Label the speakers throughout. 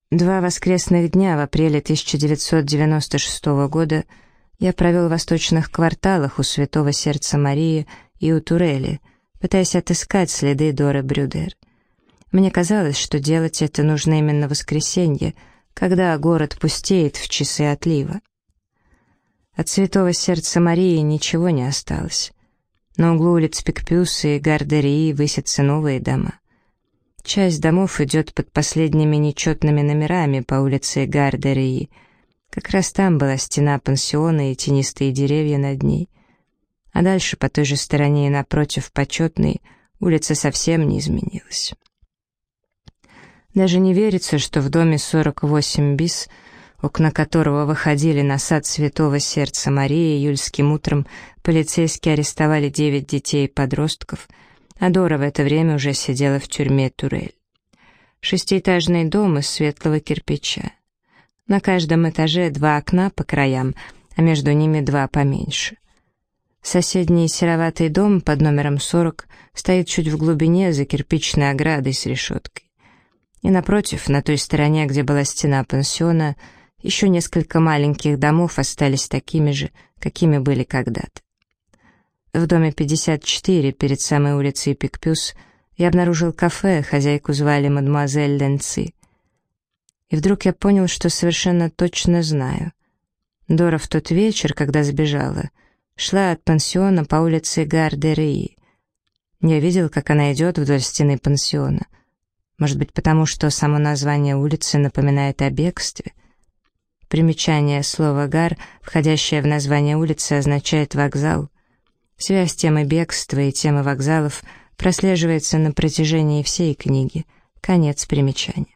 Speaker 1: 2 воскресных дня в апреле 1996 года я провел в восточных кварталах у Святого Сердца Марии и у Турели, пытаясь отыскать следы Доры Брюдер. Мне казалось, что делать это нужно именно в воскресенье, когда город пустеет в часы отлива. От Святого Сердца Марии ничего не осталось. На углу улиц Пикпюс и Гардерии высятся новые дома. Часть домов идет под последними нечетными номерами по улице Гардерии. Как раз там была стена пансиона и тенистые деревья над ней. А дальше, по той же стороне и напротив Почетной, улица совсем не изменилась. Даже не верится, что в доме 48 бис, окна которого выходили на сад Святого Сердца Марии, июльским утром полицейские арестовали 9 детей и подростков, а Дора в это время уже сидела в тюрьме Турель. 6-этажный дом из светлого кирпича. На каждом этаже 2 окна по краям, а между ними 2 поменьше. Соседний сероватый дом под номером 40 стоит чуть в глубине за кирпичной оградой с решеткой. И напротив, на той стороне, где была стена пансиона, еще несколько маленьких домов остались такими же, какими были когда-то. В доме 54, перед самой улицей Пикпюс, я обнаружил кафе, хозяйку звали мадемуазель Ленци. И вдруг я понял, что совершенно точно знаю. Дора в тот вечер, когда сбежала, шла от пансиона по улице Гардерии. Я видел, как она идет вдоль стены пансиона. Может быть, потому что само название улицы напоминает о бегстве? Примечание: слова «гар», входящее в название улицы, означает «вокзал». Связь темы бегства и темы вокзалов прослеживается на протяжении всей книги. Конец примечания.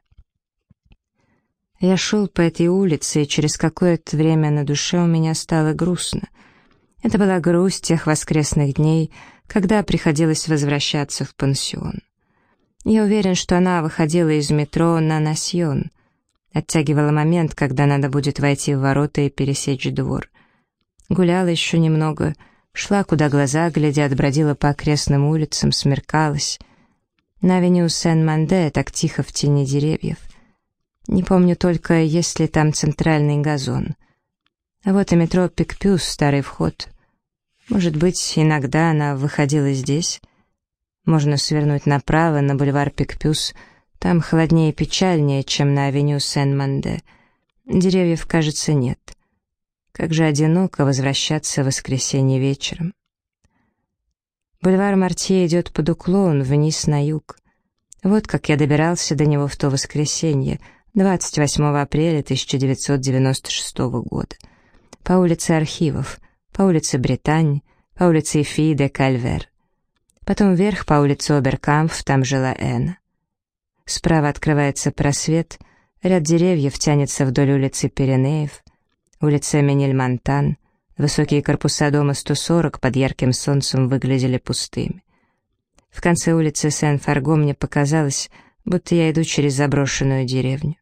Speaker 1: Я шел по этой улице, и через какое-то время на душе у меня стало грустно. Это была грусть тех воскресных дней, когда приходилось возвращаться в пансион. Я уверен, что она выходила из метро на Насьон, оттягивала момент, когда надо будет войти в ворота и пересечь двор. Гуляла еще немного, шла, куда глаза глядят, бродила по окрестным улицам, смеркалась. На авеню Сен-Манде так тихо в тени деревьев. Не помню только, есть ли там центральный газон. А вот и метро Пикпюс, старый вход. Может быть, иногда она выходила здесь. Можно свернуть направо на бульвар Пикпюс. Там холоднее и печальнее, чем на авеню Сен-Манде. Деревьев, кажется, нет. Как же одиноко возвращаться в воскресенье вечером. Бульвар Мартье идет под уклон, вниз на юг. Вот как я добирался до него в то воскресенье, 28 апреля 1996 года. По улице Архивов, по улице Британь, по улице Фи де Кальвер. Потом вверх по улице Оберкампф, там жила Энна. Справа открывается просвет, ряд деревьев тянется вдоль улицы Пиренеев, улица Менельмонтан, высокие корпуса дома 140 под ярким солнцем выглядели пустыми. В конце улицы Сен-Фарго мне показалось, будто я иду через заброшенную деревню.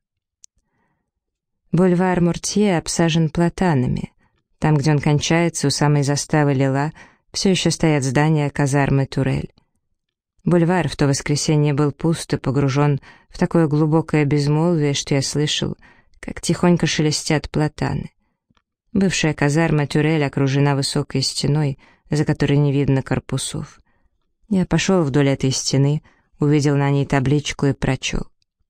Speaker 1: Бульвар Мортье обсажен платанами. Там, где он кончается, у самой заставы Лила, все еще стоят здания казармы Турель. Бульвар в то воскресенье был пуст и погружен в такое глубокое безмолвие, что я слышал, как тихонько шелестят платаны. Бывшая казарма Турель окружена высокой стеной, за которой не видно корпусов. Я пошел вдоль этой стены, увидел на ней табличку и прочел: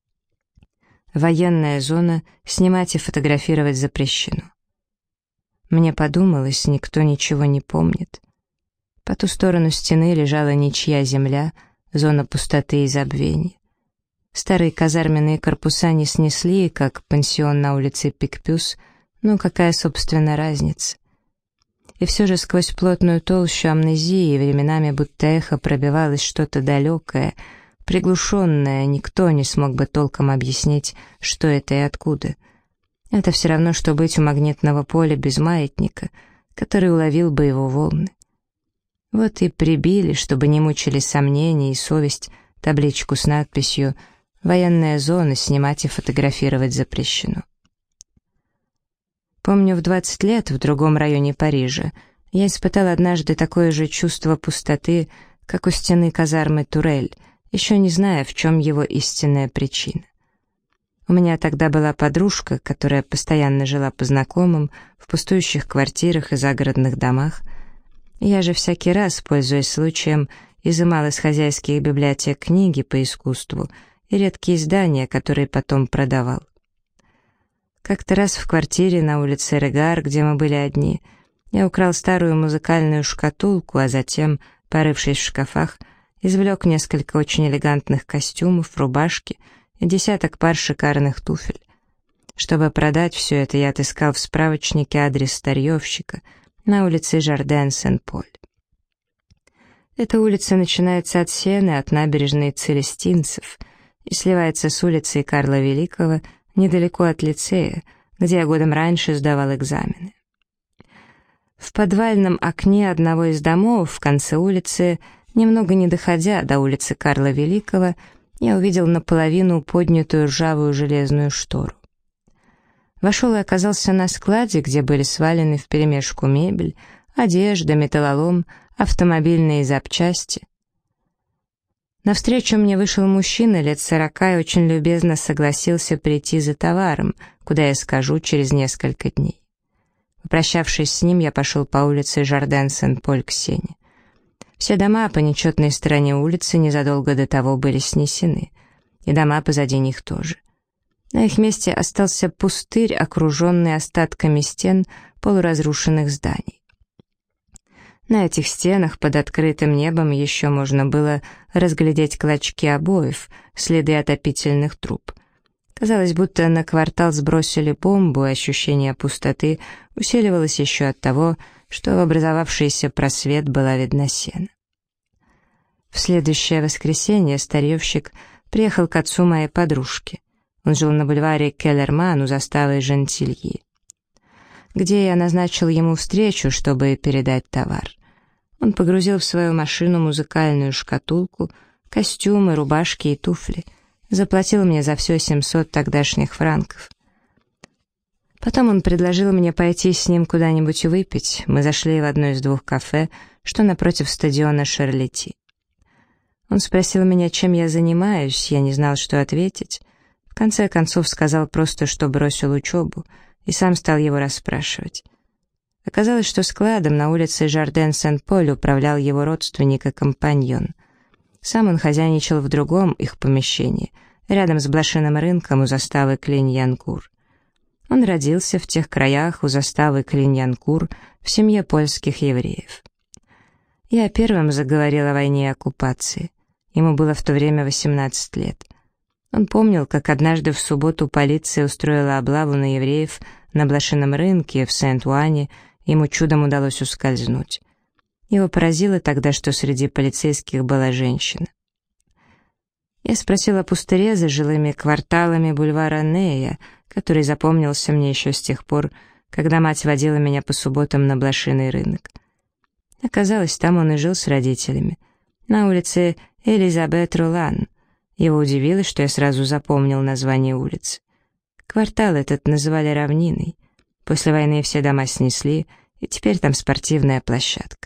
Speaker 1: «Военная зона, снимать и фотографировать запрещено». Мне подумалось, никто ничего не помнит. По ту сторону стены лежала ничья земля, зона пустоты и забвения. Старые казарменные корпуса не снесли, как пансион на улице Пикпюс, но какая, собственно, разница? И все же сквозь плотную толщу амнезии временами будто эхо пробивалось что-то далекое, приглушенное, никто не смог бы толком объяснить, что это и откуда. Это все равно, что быть у магнитного поля без маятника, который уловил бы его волны. Вот и прибили, чтобы не мучили сомнения и совесть, табличку с надписью «Военная зона, снимать и фотографировать запрещено». Помню, в 20 лет в другом районе Парижа я испытал однажды такое же чувство пустоты, как у стены казармы Турель, еще не зная, в чем его истинная причина. У меня тогда была подружка, которая постоянно жила по знакомым, в пустующих квартирах и загородных домах. Я же всякий раз, пользуясь случаем, изымал из хозяйских библиотек книги по искусству и редкие издания, которые потом продавал. Как-то раз в квартире на улице Регар, где мы были одни, я украл старую музыкальную шкатулку, а затем, порывшись в шкафах, извлек несколько очень элегантных костюмов, рубашки и десяток пар шикарных туфель. Чтобы продать все это, я отыскал в справочнике адрес старьевщика на улице Жарден-Сен-Поль. Эта улица начинается от Сены, от набережной Целестинцев, и сливается с улицей Карла Великого недалеко от лицея, где я годом раньше сдавал экзамены. В подвальном окне одного из домов в конце улицы, немного не доходя до улицы Карла Великого, я увидел наполовину поднятую ржавую железную штору. Вошел и оказался на складе, где были свалены вперемешку мебель, одежда, металлолом, автомобильные запчасти. Навстречу мне вышел мужчина лет 40 и очень любезно согласился прийти за товаром, куда я скажу через несколько дней. Попрощавшись с ним, я пошел по улице Жарден-Сен-Поль к Сене. Все дома по нечетной стороне улицы незадолго до того были снесены, и дома позади них тоже. На их месте остался пустырь, окруженный остатками стен полуразрушенных зданий. На этих стенах под открытым небом еще можно было разглядеть клочки обоев, следы отопительных труб. Казалось, будто на квартал сбросили бомбу, и ощущение пустоты усиливалось еще от того, что в образовавшийся просвет была видна сена. В следующее воскресенье старьевщик приехал к отцу моей подружки. Он жил на бульваре Келлерман у заставы Жентильи, где я назначил ему встречу, чтобы передать товар. Он погрузил в свою машину музыкальную шкатулку, костюмы, рубашки и туфли. Заплатил мне за все 700 тогдашних франков. Потом он предложил мне пойти с ним куда-нибудь выпить. Мы зашли в одно из двух кафе, что напротив стадиона Шарлетти. Он спросил меня, чем я занимаюсь, я не знал, что ответить. В конце концов сказал просто, что бросил учебу, и сам стал его расспрашивать. Оказалось, что складом на улице Жарден-Сен-Поль управлял его родственник и компаньон. Сам он хозяйничал в другом их помещении, рядом с блошиным рынком у заставы Клиньянкур. Он родился в тех краях у заставы Клиньянкур в семье польских евреев. Я первым заговорил о войне и оккупации. Ему было в то время 18 лет. Он помнил, как однажды в субботу полиция устроила облаву на евреев на блошином рынке в Сент-Уане, ему чудом удалось ускользнуть. Его поразило тогда, что среди полицейских была женщина. Я спросил о пустыре за жилыми кварталами бульвара Нея, который запомнился мне еще с тех пор, когда мать водила меня по субботам на блошиный рынок. Оказалось, там он и жил с родителями, на улице Элизабет-Ролан. Его удивило, что я сразу запомнил название улицы. Квартал этот называли равниной. После войны все дома снесли, и теперь там спортивная площадка.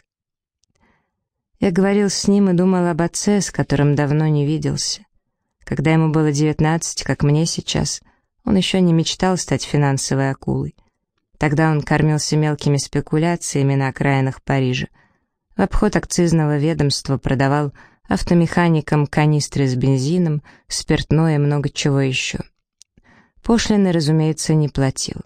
Speaker 1: Я говорил с ним и думал об отце, с которым давно не виделся. Когда ему было 19, как мне сейчас, он еще не мечтал стать финансовой акулой. Тогда он кормился мелкими спекуляциями на окраинах Парижа. В обход акцизного ведомства продавал автомеханикам канистры с бензином, спиртное и много чего еще. Пошлины, разумеется, не платил.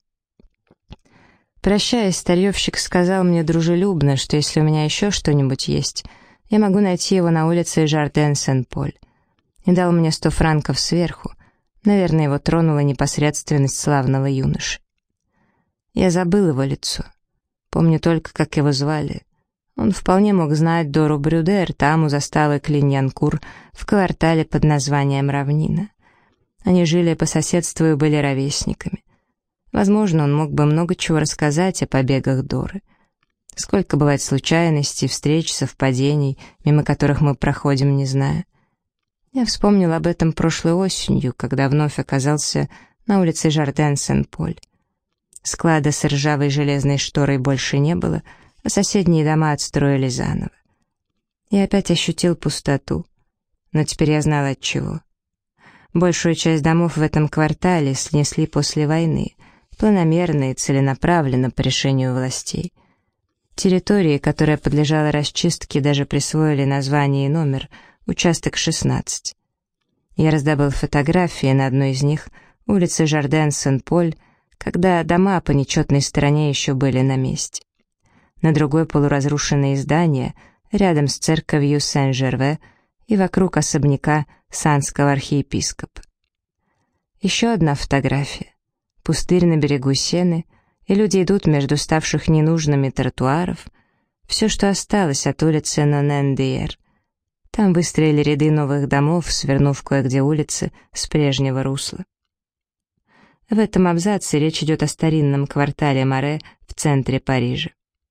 Speaker 1: Прощаясь, старьевщик сказал мне дружелюбно, что если у меня еще что-нибудь есть, я могу найти его на улице Жарден-Сен-Поль. И дал мне 100 франков сверху. Наверное, его тронула непосредственность славного юноши. Я забыл его лицо. Помню только, как его звали. Он вполне мог знать Дору Брюдер, там у заставы Клиньянкур, в квартале под названием Равнина. Они жили по соседству и были ровесниками. Возможно, он мог бы много чего рассказать о побегах Доры. Сколько бывает случайностей, встреч, совпадений, мимо которых мы проходим, не зная. Я вспомнил об этом прошлой осенью, когда вновь оказался на улице Жарден-Сен-Поль. Склада с ржавой железной шторой больше не было, а соседние дома отстроили заново. Я опять ощутил пустоту, но теперь я знал отчего. Большую часть домов в этом квартале снесли после войны, планомерно и целенаправленно по решению властей. Территории, которая подлежала расчистке, даже присвоили название и номер — участок 16. Я раздобыл фотографии, на одной из них — улица Жарден-Сен-Поль, когда дома по нечетной стороне еще были на месте. На другой — полуразрушенные здания, рядом с церковью Сен-Жерве и вокруг особняка Санского архиепископа. Еще одна фотография. Пустырь на берегу Сены, и люди идут между ставших ненужными тротуаров. Все, что осталось от улицы Нонен-Д'Иер. Там выстроили ряды новых домов, свернув кое-где улицы с прежнего русла. В этом абзаце речь идет о старинном квартале Маре в центре Парижа.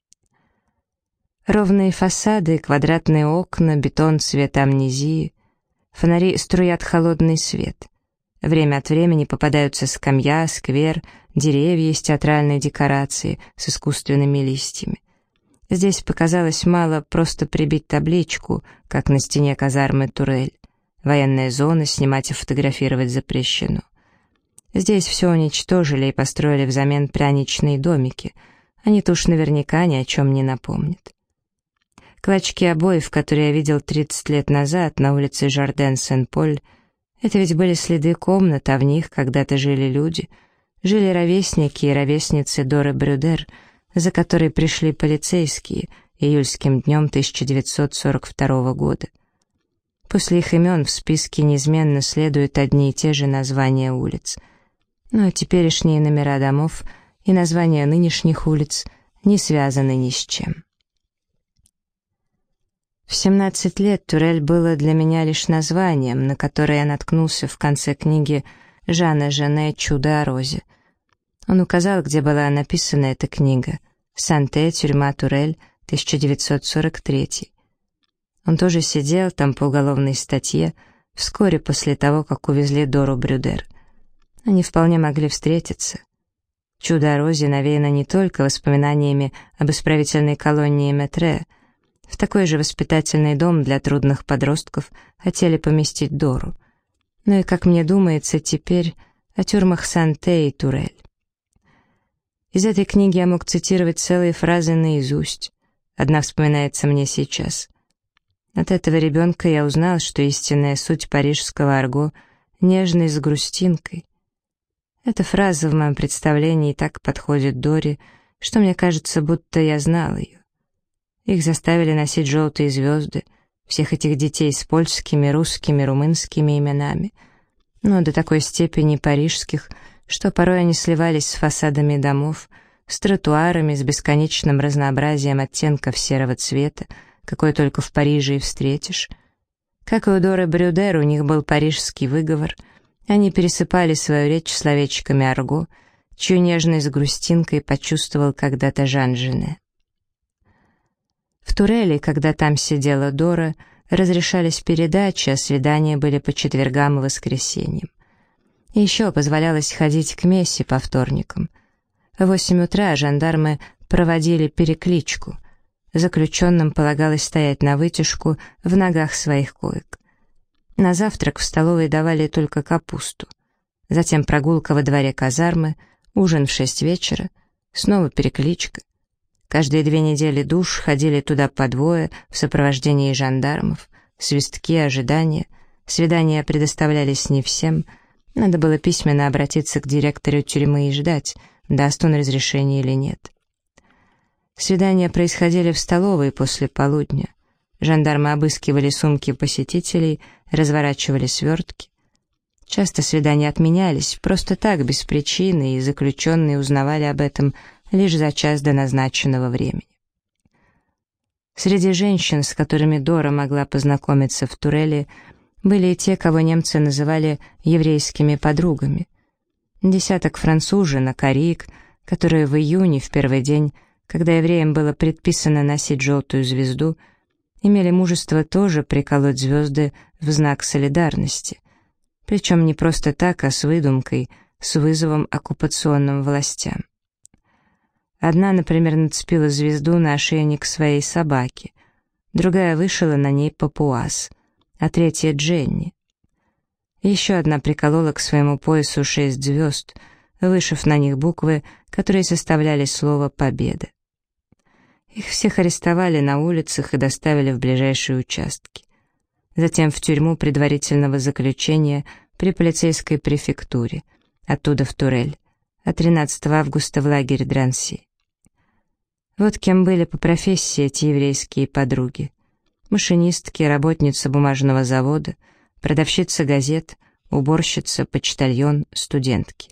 Speaker 1: Ровные фасады, квадратные окна, бетон цвета амнезии. Фонари струят холодный свет. Время от времени попадаются скамья, сквер, деревья из театральной декорации с искусственными листьями. Здесь показалось мало просто прибить табличку, как на стене казармы Турель. Военная зона, снимать и фотографировать запрещено. Здесь все уничтожили и построили взамен пряничные домики. Они-то уж наверняка ни о чем не напомнят. Клочки обоев, которые я видел 30 лет назад на улице Жарден-Сен-Поль, это ведь были следы комнат, а в них когда-то жили люди. Жили ровесники и ровесницы Доры Брюдер, за которой пришли полицейские июльским днем 1942 года. После их имен в списке неизменно следуют одни и те же названия улиц. Но теперешние номера домов и названия нынешних улиц не связаны ни с чем. В 17 лет Турель было для меня лишь названием, на которое я наткнулся в конце книги Жана Жене «Чудо о розе». Он указал, где была написана эта книга. «Санте, тюрьма Турель, 1943». Он тоже сидел там по уголовной статье вскоре после того, как увезли Дору Брюдер. Они вполне могли встретиться. «Чудо о розе» навеяно не только воспоминаниями об исправительной колонии Метре. В такой же воспитательный дом для трудных подростков хотели поместить Дору. Но и, как мне думается, теперь о тюрьмах Санте и Турель. Из этой книги я мог цитировать целые фразы наизусть. Одна вспоминается мне сейчас. От этого ребенка я узнал, что истинная суть парижского арго — нежность с грустинкой. Эта фраза в моем представлении так подходит Доре, что мне кажется, будто я знал ее. Их заставили носить желтые звезды, всех этих детей с польскими, русскими, румынскими именами, но до такой степени парижских, что порой они сливались с фасадами домов, с тротуарами, с бесконечным разнообразием оттенков серого цвета, какой только в Париже и встретишь. Как и у Доры Брюдер, у них был парижский выговор, они пересыпали свою речь словечками арго, чью нежность с грустинкой почувствовал когда-то Жан Жене. В Туреле, когда там сидела Дора, разрешались передачи, а свидания были по четвергам и воскресеньям. И еще позволялось ходить к мессе по вторникам. В 8 утра жандармы проводили перекличку. Заключенным полагалось стоять навытяжку в ногах своих коек. На завтрак в столовой давали только капусту. Затем прогулка во дворе казармы, ужин в 6 вечера, снова перекличка. Каждые 2 недели душ, ходили туда по двое в сопровождении жандармов, свистки, ожидания. Свидания предоставлялись не всем. Надо было письменно обратиться к директору тюрьмы и ждать, даст он разрешение или нет. Свидания происходили в столовой после полудня. Жандармы обыскивали сумки посетителей, разворачивали свертки. Часто свидания отменялись, просто так, без причины, и заключенные узнавали об этом лишь за час до назначенного времени. Среди женщин, с которыми Дора могла познакомиться в Туреле, были и те, кого немцы называли еврейскими подругами. Десяток француженок, арик, которые в июне, в первый день, когда евреям было предписано носить желтую звезду, имели мужество тоже приколоть звезды в знак солидарности, причем не просто так, а с выдумкой, с вызовом оккупационным властям. Одна, например, нацепила звезду на ошейник своей собаки, другая вышила на ней папуас, а третья — Дженни. Еще одна приколола к своему поясу 6 звезд, вышив на них буквы, которые составляли слово «Победа». Их всех арестовали на улицах и доставили в ближайшие участки. Затем в тюрьму предварительного заключения при полицейской префектуре, оттуда в Турель, а 13 августа в лагерь Дранси. Вот кем были по профессии эти еврейские подруги. Машинистки, работница бумажного завода, продавщица газет, уборщица, почтальон, студентки.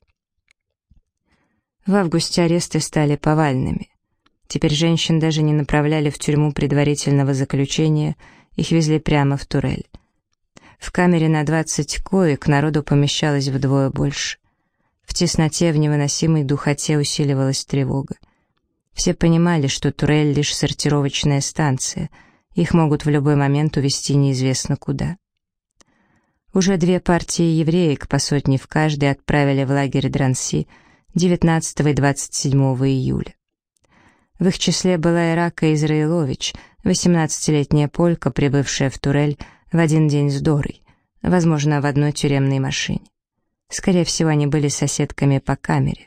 Speaker 1: В августе аресты стали повальными. Теперь женщин даже не направляли в тюрьму предварительного заключения, их везли прямо в Турель. В камере на 20 коек народу помещалось вдвое больше. В тесноте, в невыносимой духоте усиливалась тревога. Все понимали, что Турель — лишь сортировочная станция, их могут в любой момент увезти неизвестно куда. Уже 2 партии евреек, по сотне в каждой, отправили в лагерь Дранси 19 и 27 июля. В их числе была Ирака Израилович, 18-летняя полька, прибывшая в Турель в один день с Дорой, возможно, в одной тюремной машине. Скорее всего, они были соседками по камере.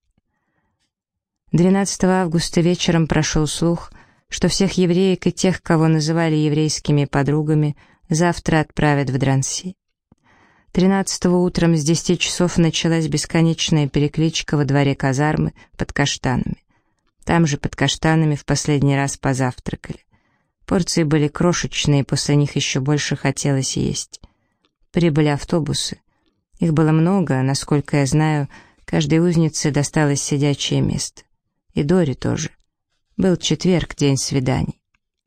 Speaker 1: 12 августа вечером прошел слух, что всех евреек и тех, кого называли еврейскими подругами, завтра отправят в Дранси. 13-го утром с 10 часов началась бесконечная перекличка во дворе казармы под каштанами. Там же под каштанами в последний раз позавтракали. Порции были крошечные, после них еще больше хотелось есть. Прибыли автобусы. Их было много, насколько я знаю, каждой узнице досталось сидячее место. И Доре тоже. Был четверг, день свиданий.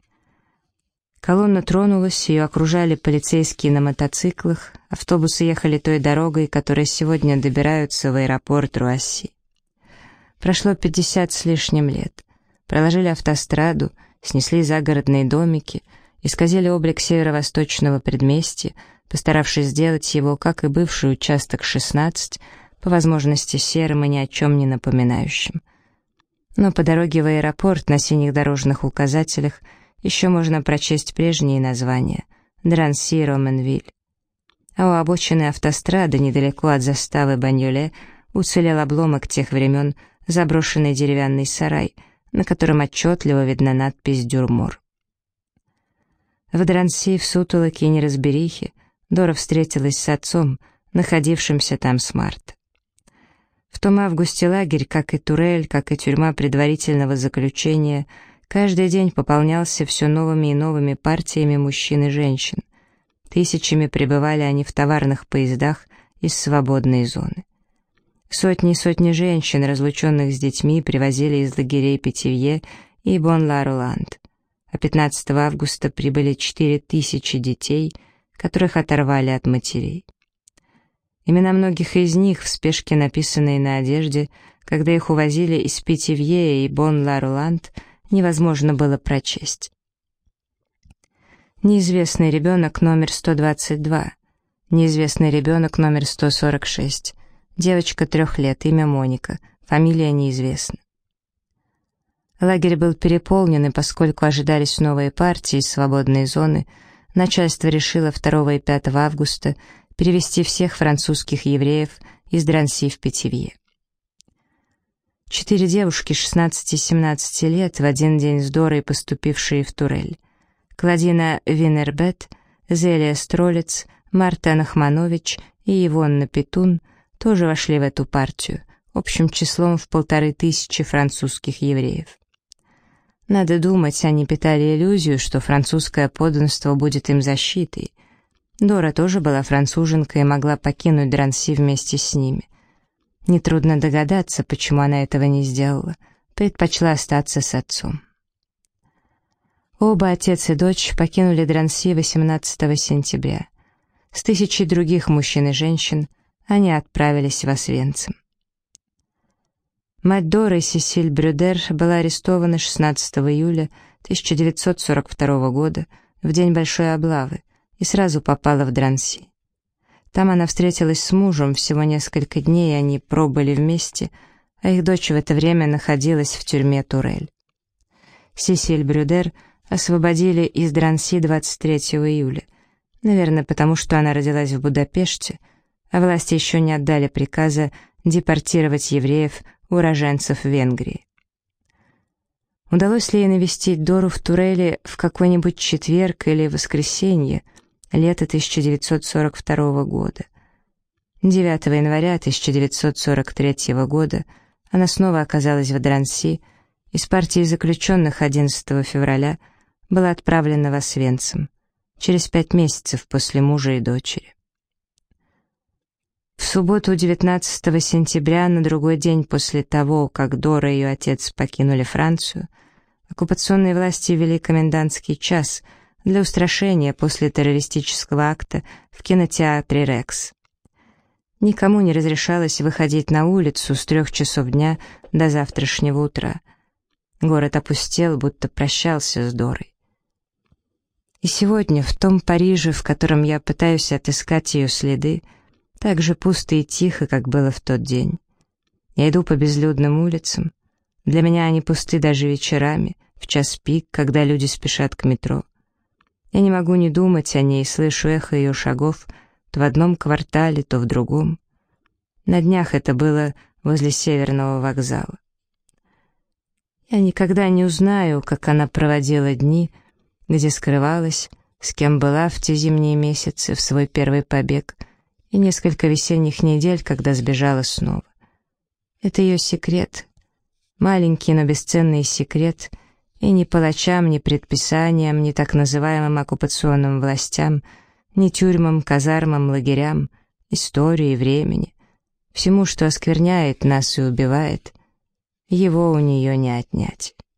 Speaker 1: Колонна тронулась, ее окружали полицейские на мотоциклах, автобусы ехали той дорогой, которой сегодня добираются в аэропорт Руасси. Прошло 50 с лишним лет. Проложили автостраду, снесли загородные домики, исказили облик северо-восточного предместья, постаравшись сделать его, как и бывший участок 16, по возможности серым и ни о чем не напоминающим. Но по дороге в аэропорт на синих дорожных указателях еще можно прочесть прежние названия — Дранси, Роменвиль. А у обочины автострады, недалеко от заставы Баньоле, уцелел обломок тех времен, заброшенный деревянный сарай, на котором отчетливо видна надпись «Дюрмор». В Дранси, в сутолоке и неразберихе, Дора встретилась с отцом, находившимся там с марта. В том августе лагерь, как и Турель, как и тюрьма предварительного заключения, каждый день пополнялся все новыми и новыми партиями мужчин и женщин. Тысячами прибывали они в товарных поездах из свободной зоны. Сотни и сотни женщин, разлученных с детьми, привозили из лагерей Питивье и Бон-Ла-Роланд. А 15 августа прибыли 4000 детей, которых оторвали от матерей. Имена многих из них, в спешке написанные на одежде, когда их увозили из Питивье и Бон-Ла-Роланд, невозможно было прочесть. Неизвестный ребенок номер 122, неизвестный ребенок номер 146, девочка 3 лет, имя Моника, фамилия неизвестна. Лагерь был переполнен, и поскольку ожидались новые партии из свободной зоны, начальство решило 2 и 5 августа перевести всех французских евреев из Дранси в Питивье. 4 девушки 16 и 17 лет в один день с Дорой, поступившие в Турель. Клодина Винербет, Зелия Стролец, Марта Нахманович и Ивонна Петун тоже вошли в эту партию, общим числом в 1500 французских евреев. Надо думать, они питали иллюзию, что французское подданство будет им защитой. Дора тоже была француженкой и могла покинуть Дранси вместе с ними. Нетрудно догадаться, почему она этого не сделала, предпочла остаться с отцом. Оба, отец и дочь, покинули Дранси 18 сентября. С 1000 других мужчин и женщин они отправились в Освенцим. Мать Доры, Сесиль Брюдер, была арестована 16 июля 1942 года, в день большой облавы, и сразу попала в Дранси. Там она встретилась с мужем, всего несколько дней они пробыли вместе, а их дочь в это время находилась в тюрьме Турель. Сесиль Брюдер освободили из Дранси 23 июля, Наверное, потому что она родилась в Будапеште, а власти еще не отдали приказа депортировать евреев, уроженцев Венгрии. Удалось ли ей навестить Дору в Туреле в какой-нибудь четверг или воскресенье, лето 1942 года? 9 января 1943 года она снова оказалась в Дранси, из партии заключенных 11 февраля была отправлена в Освенцим, через 5 месяцев после мужа и дочери. В субботу 19 сентября, на другой день после того, как Дора и ее отец покинули Францию, оккупационные власти ввели комендантский час для устрашения после террористического акта в кинотеатре «Рекс». Никому не разрешалось выходить на улицу с 3 часов дня до завтрашнего утра. Город опустел, будто прощался с Дорой. И сегодня, в том Париже, в котором я пытаюсь отыскать ее следы, так же пусто и тихо, как было в тот день. Я иду по безлюдным улицам. Для меня они пусты даже вечерами, в час пик, когда люди спешат к метро. Я не могу не думать о ней, слышу эхо ее шагов то в одном квартале, то в другом. На днях это было возле Северного вокзала. Я никогда не узнаю, как она проводила дни, где скрывалась, с кем была в те зимние месяцы, в свой первый побег, и несколько весенних недель, когда сбежала снова. Это ее секрет, маленький, но бесценный секрет, и ни палачам, ни предписаниям, ни так называемым оккупационным властям, ни тюрьмам, казармам, лагерям, истории, времени, всему, что оскверняет нас и убивает, его у нее не отнять.